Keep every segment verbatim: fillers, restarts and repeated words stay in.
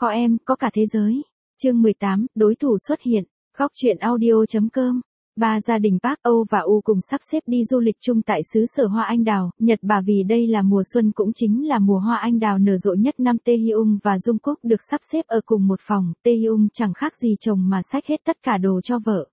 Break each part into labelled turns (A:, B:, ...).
A: Có em, có cả thế giới. Chương mười tám, đối thủ xuất hiện. Góc truyện audio.com. Ba gia đình Park Âu và U cùng sắp xếp đi du lịch chung tại xứ sở hoa anh đào, Nhật Bản vì đây là mùa xuân cũng chính là mùa hoa anh đào nở rộ nhất năm. Taehyung và Jungkook được sắp xếp ở cùng một phòng, Taehyung chẳng khác gì chồng mà xách hết tất cả đồ cho vợ.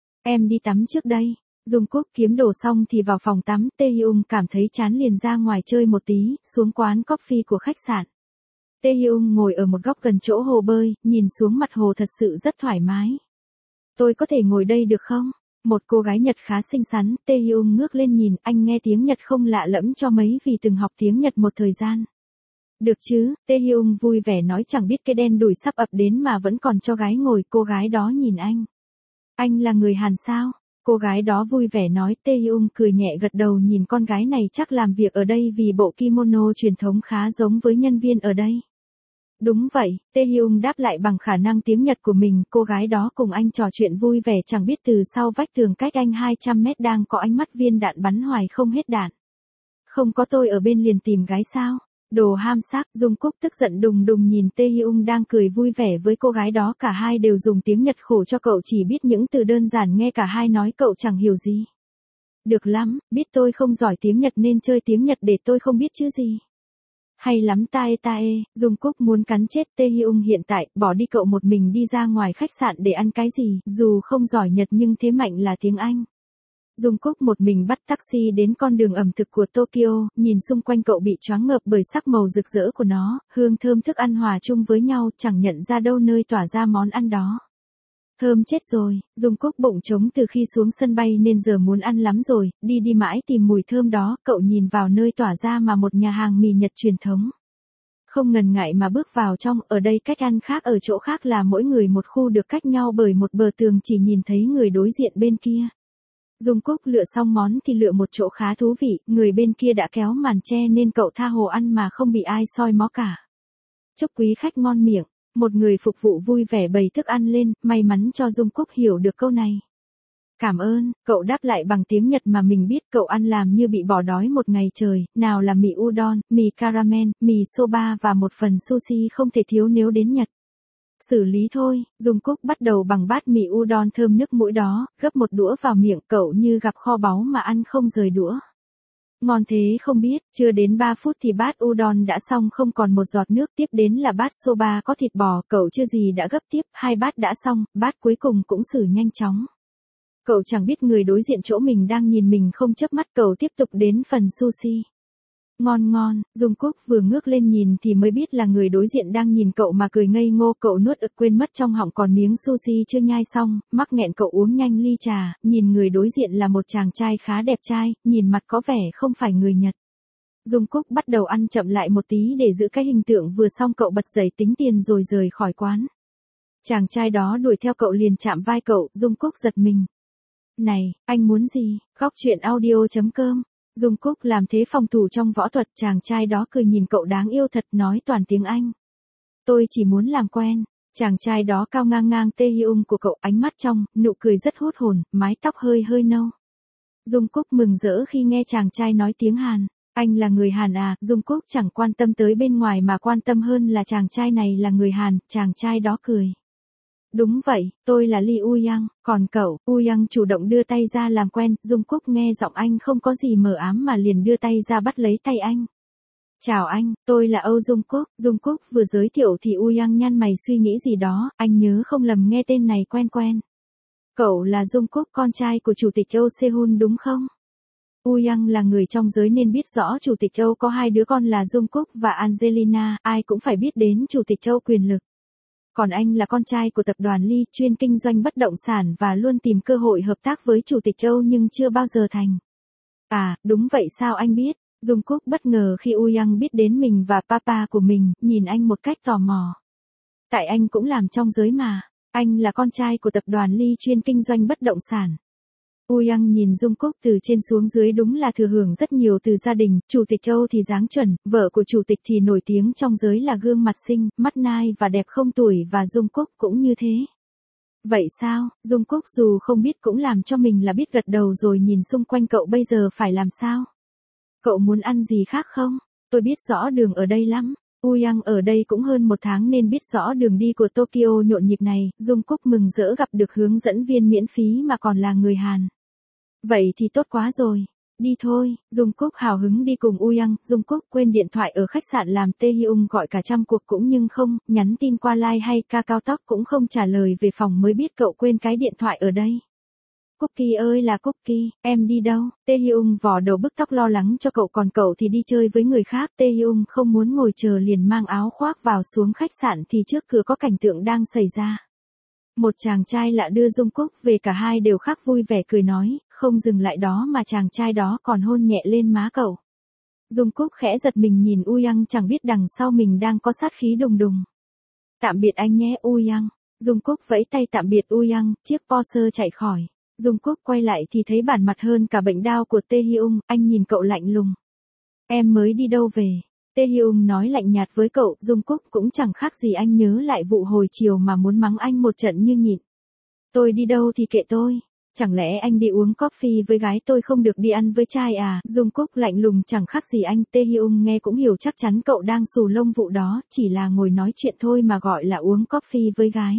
A: Em đi tắm trước đây. Jungkook kiếm đồ xong thì vào phòng tắm, Taehyung cảm thấy chán liền ra ngoài chơi một tí, xuống quán coffee của khách sạn. Taehyung ngồi ở một góc gần chỗ hồ bơi, nhìn xuống mặt hồ thật sự rất thoải mái. Tôi có thể ngồi đây được không? Một cô gái Nhật khá xinh xắn, Taehyung ngước lên nhìn, anh nghe tiếng Nhật không lạ lẫm cho mấy vì từng học tiếng Nhật một thời gian. Được chứ, Taehyung vui vẻ nói chẳng biết cái đen đủi sắp ập đến mà vẫn còn cho gái ngồi, cô gái đó nhìn anh. Anh là người Hàn sao? Cô gái đó vui vẻ nói. Taehyung cười nhẹ gật đầu nhìn con gái này chắc làm việc ở đây vì bộ kimono truyền thống khá giống với nhân viên ở đây. Đúng vậy, Taehyung đáp lại bằng khả năng tiếng Nhật của mình, cô gái đó cùng anh trò chuyện vui vẻ chẳng biết từ sau vách tường cách anh hai trăm mét đang có ánh mắt viên đạn bắn hoài không hết đạn. Không có tôi ở bên liền tìm gái sao? Đồ ham sắc. Jungkook tức giận đùng đùng nhìn Taehyung đang cười vui vẻ với cô gái đó, cả hai đều dùng tiếng Nhật khổ cho cậu chỉ biết những từ đơn giản nghe cả hai nói cậu chẳng hiểu gì. Được lắm, biết tôi không giỏi tiếng Nhật nên chơi tiếng Nhật để tôi không biết chứ gì. Hay lắm tae tae, Jungkook muốn cắn chết Taehyung hiện tại, bỏ đi cậu một mình đi ra ngoài khách sạn để ăn cái gì, dù không giỏi Nhật nhưng thế mạnh là tiếng Anh. Jungkook một mình bắt taxi đến con đường ẩm thực của Tokyo, nhìn xung quanh cậu bị choáng ngợp bởi sắc màu rực rỡ của nó, hương thơm thức ăn hòa chung với nhau, chẳng nhận ra đâu nơi tỏa ra món ăn đó. Thơm chết rồi, Jungkook bụng trống từ khi xuống sân bay nên giờ muốn ăn lắm rồi, đi đi mãi tìm mùi thơm đó, cậu nhìn vào nơi tỏa ra mà một nhà hàng mì Nhật truyền thống. Không ngần ngại mà bước vào trong, ở đây cách ăn khác ở chỗ khác là mỗi người một khu được cách nhau bởi một bờ tường chỉ nhìn thấy người đối diện bên kia. Jungkook lựa xong món thì lựa một chỗ khá thú vị, người bên kia đã kéo màn che nên cậu tha hồ ăn mà không bị ai soi mó cả. Chúc quý khách ngon miệng. Một người phục vụ vui vẻ bày thức ăn lên, may mắn cho Jungkook hiểu được câu này. Cảm ơn, cậu đáp lại bằng tiếng Nhật mà mình biết, cậu ăn làm như bị bỏ đói một ngày trời, nào là mì udon, mì caramel, mì soba và một phần sushi không thể thiếu nếu đến Nhật. Xử lý thôi, Jungkook bắt đầu bằng bát mì udon thơm nước mũi đó, gấp một đũa vào miệng, cậu như gặp kho báu mà ăn không rời đũa. Ngon thế không biết, chưa đến ba phút thì bát udon đã xong không còn một giọt nước, tiếp đến là bát soba có thịt bò, cậu chưa gì đã gấp tiếp, hai bát đã xong, bát cuối cùng cũng xử nhanh chóng. Cậu chẳng biết người đối diện chỗ mình đang nhìn mình không chớp mắt, cậu tiếp tục đến phần sushi. Ngon ngon, Jungkook vừa ngước lên nhìn thì mới biết là người đối diện đang nhìn cậu mà cười ngây ngô, cậu nuốt ực quên mất trong họng còn miếng sushi chưa nhai xong, mắc nghẹn cậu uống nhanh ly trà, nhìn người đối diện là một chàng trai khá đẹp trai, nhìn mặt có vẻ không phải người Nhật. Jungkook bắt đầu ăn chậm lại một tí để giữ cái hình tượng vừa xong, cậu bật dậy tính tiền rồi rời khỏi quán. Chàng trai đó đuổi theo cậu liền chạm vai cậu, Jungkook giật mình. Này, anh muốn gì? Góc truyện audio.com. Jungkook làm thế phòng thủ trong võ thuật, chàng trai đó cười nhìn cậu đáng yêu thật, nói toàn tiếng Anh. Tôi chỉ muốn làm quen. Chàng trai đó cao ngang ngang Taehyung của cậu, ánh mắt trong, nụ cười rất hút hồn, mái tóc hơi hơi nâu. Jungkook mừng rỡ khi nghe chàng trai nói tiếng Hàn. Anh là người Hàn à? Jungkook chẳng quan tâm tới bên ngoài mà quan tâm hơn là chàng trai này là người Hàn, chàng trai đó cười. Đúng vậy, tôi là Lee Uyang, còn cậu? Uyang chủ động đưa tay ra làm quen, Jungkook nghe giọng anh không có gì mờ ám mà liền đưa tay ra bắt lấy tay anh. Chào anh, tôi là Âu Jungkook. Jungkook vừa giới thiệu thì Uyang nhăn mày suy nghĩ gì đó, anh nhớ không lầm nghe tên này quen quen. Cậu là Jungkook, con trai của chủ tịch Âu Sehun đúng không? Uyang là người trong giới nên biết rõ chủ tịch Âu có hai đứa con là Jungkook và Angelina, ai cũng phải biết đến chủ tịch Âu quyền lực. Còn anh là con trai của tập đoàn Lee, chuyên kinh doanh bất động sản và luôn tìm cơ hội hợp tác với chủ tịch Âu nhưng chưa bao giờ thành. À, đúng vậy sao anh biết? Jungkook bất ngờ khi Uyang biết đến mình và papa của mình, nhìn anh một cách tò mò. Tại anh cũng làm trong giới mà, anh là con trai của tập đoàn Lee chuyên kinh doanh bất động sản. Uyang nhìn Jungkook từ trên xuống dưới đúng là thừa hưởng rất nhiều từ gia đình, chủ tịch Âu thì dáng chuẩn, vợ của chủ tịch thì nổi tiếng trong giới là gương mặt xinh, mắt nai và đẹp không tuổi và Jungkook cũng như thế. Vậy sao? Jungkook dù không biết cũng làm cho mình là biết gật đầu rồi nhìn xung quanh cậu bây giờ phải làm sao? Cậu muốn ăn gì khác không? Tôi biết rõ đường ở đây lắm. Uyang ở đây cũng hơn một tháng nên biết rõ đường đi của Tokyo nhộn nhịp này, Jungkook mừng rỡ gặp được hướng dẫn viên miễn phí mà còn là người Hàn. Vậy thì tốt quá rồi. Đi thôi, Jungkook hào hứng đi cùng Uyang, Jungkook quên điện thoại ở khách sạn làm Taehyung gọi cả trăm cuộc cũng nhưng không, nhắn tin qua Line hay Kakao Talk cũng không trả lời về phòng mới biết cậu quên cái điện thoại ở đây. Cookie ơi là Cookie, em đi đâu? Taehyung vò đầu bức tóc lo lắng cho cậu còn cậu thì đi chơi với người khác. Taehyung không muốn ngồi chờ liền mang áo khoác vào xuống khách sạn thì trước cửa có cảnh tượng đang xảy ra. Một chàng trai lạ đưa Jungkook về cả hai đều khắc vui vẻ cười nói, không dừng lại đó mà chàng trai đó còn hôn nhẹ lên má cậu. Jungkook khẽ giật mình nhìn Uyang chẳng biết đằng sau mình đang có sát khí đùng đùng. Tạm biệt anh nhé Uyang. Jungkook vẫy tay tạm biệt Uyang, chiếc Porsche chạy khỏi. Jungkook quay lại thì thấy bản mặt hơn cả bệnh đau của Taehyung, anh nhìn cậu lạnh lùng. Em mới đi đâu về? Taehyung nói lạnh nhạt với cậu, Jungkook cũng chẳng khác gì anh nhớ lại vụ hồi chiều mà muốn mắng anh một trận như nhịn. Tôi đi đâu thì kệ tôi. Chẳng lẽ anh đi uống coffee với gái tôi không được đi ăn với trai à? Jungkook lạnh lùng chẳng khác gì anh. Taehyung nghe cũng hiểu chắc chắn cậu đang xù lông vụ đó, chỉ là ngồi nói chuyện thôi mà gọi là uống coffee với gái.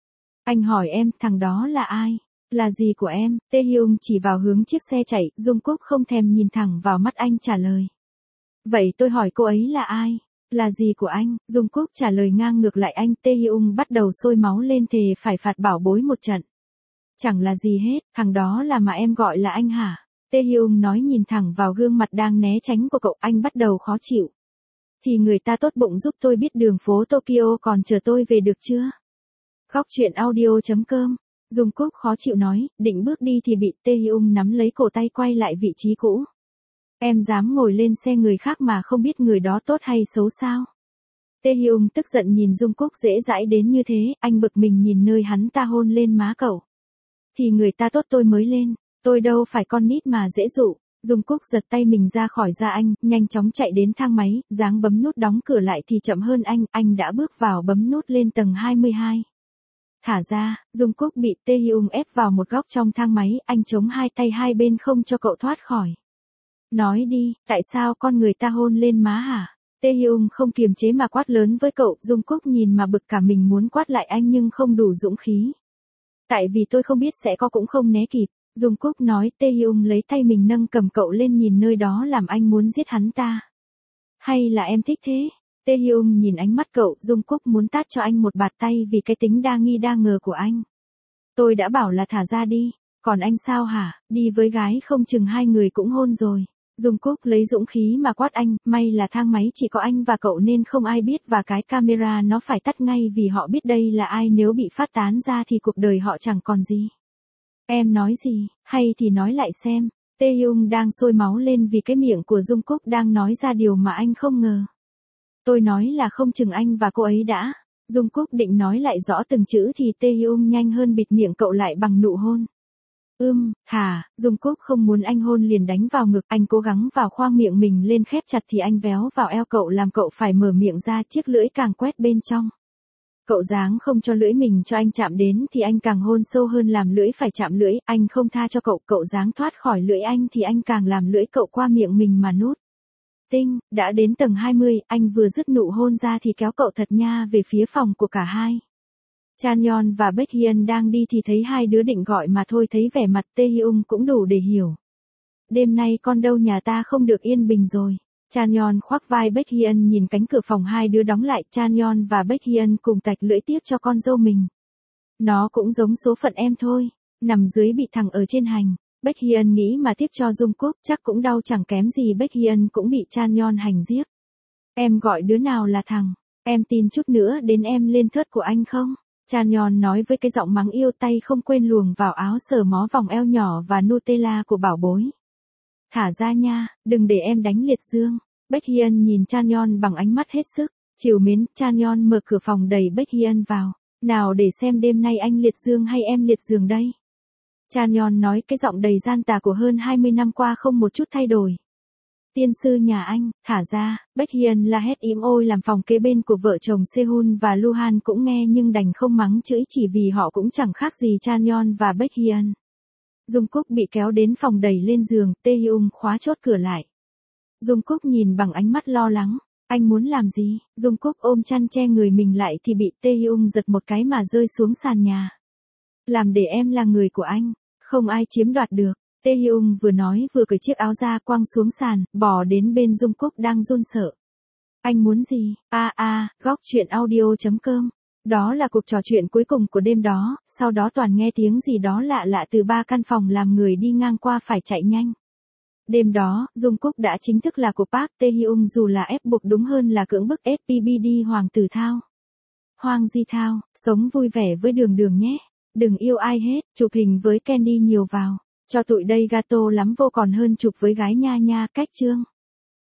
A: Anh hỏi em, thằng đó là ai? Là gì của em? Taehyung chỉ vào hướng chiếc xe chạy, Jungkook không thèm nhìn thẳng vào mắt anh trả lời. Vậy tôi hỏi cô ấy là ai? Là gì của anh? Jungkook trả lời ngang ngược lại anh. Taehyung bắt đầu sôi máu lên thề phải phạt bảo bối một trận. Chẳng là gì hết, thằng đó là mà em gọi là anh hả? Taehyung nói nhìn thẳng vào gương mặt đang né tránh của cậu, anh bắt đầu khó chịu. Thì người ta tốt bụng giúp tôi biết đường phố Tokyo còn chờ tôi về được chưa? Góc truyện audio chấm com. Jungkook khó chịu nói, định bước đi thì bị Taehyung nắm lấy cổ tay quay lại vị trí cũ. Em dám ngồi lên xe người khác mà không biết người đó tốt hay xấu sao? Taehyung tức giận nhìn Jungkook dễ dãi đến như thế, anh bực mình nhìn nơi hắn ta hôn lên má cậu. Thì người ta tốt tôi mới lên, tôi đâu phải con nít mà dễ dụ. Jungkook giật tay mình ra khỏi da anh, nhanh chóng chạy đến thang máy, dáng bấm nút đóng cửa lại thì chậm hơn anh, anh đã bước vào bấm nút lên tầng hai mươi hai. Thả ra, Jungkook bị Taehyung ép vào một góc trong thang máy, anh chống hai tay hai bên không cho cậu thoát khỏi. Nói đi, tại sao con người ta hôn lên má hả? Taehyung không kiềm chế mà quát lớn với cậu, Jungkook nhìn mà bực cả mình muốn quát lại anh nhưng không đủ dũng khí. Tại vì tôi không biết sẽ có cũng không né kịp, Jungkook nói. Taehyung lấy tay mình nâng cầm cậu lên nhìn nơi đó làm anh muốn giết hắn ta. Hay là em thích thế? Taehyung nhìn ánh mắt cậu, Jungkook muốn tát cho anh một bạt tay vì cái tính đa nghi đa ngờ của anh. Tôi đã bảo là thả ra đi, còn anh sao hả, đi với gái không chừng hai người cũng hôn rồi. Jungkook lấy dũng khí mà quát anh, may là thang máy chỉ có anh và cậu nên không ai biết và cái camera nó phải tắt ngay vì họ biết đây là ai, nếu bị phát tán ra thì cuộc đời họ chẳng còn gì. Em nói gì, hay thì nói lại xem. Taehyung đang sôi máu lên vì cái miệng của Jungkook đang nói ra điều mà anh không ngờ. Tôi nói là không chừng anh và cô ấy đã. Jungkook định nói lại rõ từng chữ thì Taehyung nhanh hơn bịt miệng cậu lại bằng nụ hôn. Ưm, thả, Jungkook không muốn anh hôn liền đánh vào ngực, anh cố gắng vào khoang miệng mình lên khép chặt thì anh véo vào eo cậu làm cậu phải mở miệng ra, chiếc lưỡi càng quét bên trong. Cậu dáng không cho lưỡi mình cho anh chạm đến thì anh càng hôn sâu hơn làm lưỡi phải chạm lưỡi, anh không tha cho cậu, cậu dáng thoát khỏi lưỡi anh thì anh càng làm lưỡi cậu qua miệng mình mà nuốt. Tinh, đã đến tầng hai mươi, anh vừa dứt nụ hôn ra thì kéo cậu thật nha về phía phòng của cả hai. Chanyeon và Baekhyun đang đi thì thấy hai đứa định gọi mà thôi, thấy vẻ mặt Taehyung cũng đủ để hiểu. Đêm nay con dâu nhà ta không được yên bình rồi. Chanyeon khoác vai Baekhyun nhìn cánh cửa phòng hai đứa đóng lại, Chanyeon và Baekhyun cùng tạch lưỡi tiếc cho con dâu mình. Nó cũng giống số phận em thôi, nằm dưới bị thằng ở trên hành. Baekhyun nghĩ mà tiếc cho Jungkook, chắc cũng đau chẳng kém gì Baekhyun cũng bị Chanyeon hành giết. Em gọi đứa nào là thằng, em tin chút nữa đến em lên thớt của anh không? Chanyeon nói với cái giọng mắng yêu, tay không quên luồng vào áo sờ mó vòng eo nhỏ và Nutella của bảo bối. Thả ra nha, đừng để em đánh liệt dương. Baekhyun nhìn Chanyeon bằng ánh mắt hết sức trìu mến. Chanyeon mở cửa phòng đẩy Baekhyun vào. Nào để xem đêm nay anh liệt dương hay em liệt giường đây. Chanyeon nói cái giọng đầy gian tà của hơn hai mươi năm qua không một chút thay đổi. Tiên sư nhà anh, thả ra. Baekhyun la hét ím ôi làm phòng kế bên của vợ chồng Sehun và Luhan cũng nghe nhưng đành không mắng chửi chỉ vì họ cũng chẳng khác gì Chanyeon và Baekhyun. Jungkook bị kéo đến phòng đẩy lên giường, Taehyung khóa chốt cửa lại. Jungkook nhìn bằng ánh mắt lo lắng. Anh muốn làm gì? Jungkook ôm chăn che người mình lại thì bị Taehyung giật một cái mà rơi xuống sàn nhà. Làm để em là người của anh, không ai chiếm đoạt được. Taehyung vừa nói vừa cởi chiếc áo ra quăng xuống sàn, bỏ đến bên Jungkook đang run sợ. Anh muốn gì? A a, góc truyện audio chấm com. Đó là cuộc trò chuyện cuối cùng của đêm đó, sau đó toàn nghe tiếng gì đó lạ lạ từ ba căn phòng làm người đi ngang qua phải chạy nhanh. Đêm đó, Jungkook đã chính thức là của Park Taehyung dù là ép buộc đúng hơn là cưỡng bức ét pê bê đê Hoàng tử Thao. Hoàng Di Thao, sống vui vẻ với Đường Đường nhé. Đừng yêu ai hết, chụp hình với Candy nhiều vào. Cho tụi đây gato lắm vô còn hơn chụp với gái nha nha, cách chương.